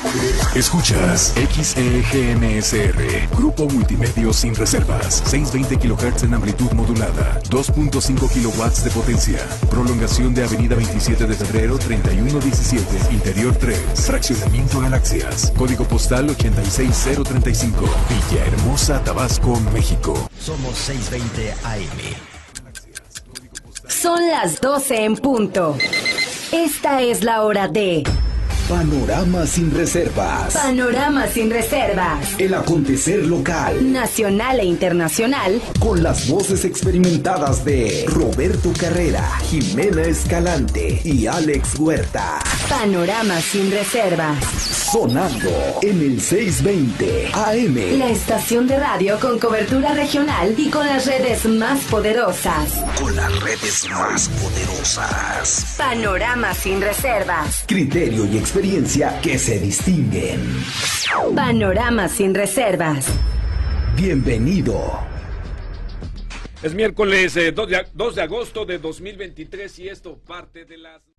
Escuchas XEGMSR, Grupo Multimedios sin reservas, 620 kHz en amplitud modulada, 2.5 kilowatts de potencia, prolongación de Avenida 27 de Febrero 3117, Interior 3, Fraccionamiento Galaxias, código postal 86035, Villahermosa, Tabasco, México. Somos 620 AM. Son las 12 en punto. Esta es la hora de Panorama sin reservas. Panorama sin reservas. El acontecer local, nacional e internacional, con las voces experimentadas de Roberto Carrera, Jimena Escalante y Alex Huerta. Panorama sin reservas. Sonando en el 620 AM. La estación de radio con cobertura regional y con las redes más poderosas. Con las redes más poderosas. Panorama sin reservas. Criterio y experiencia que se distinguen. Panorama sin reservas. Bienvenido. Es miércoles 2 de agosto de 2023 y esto parte de las...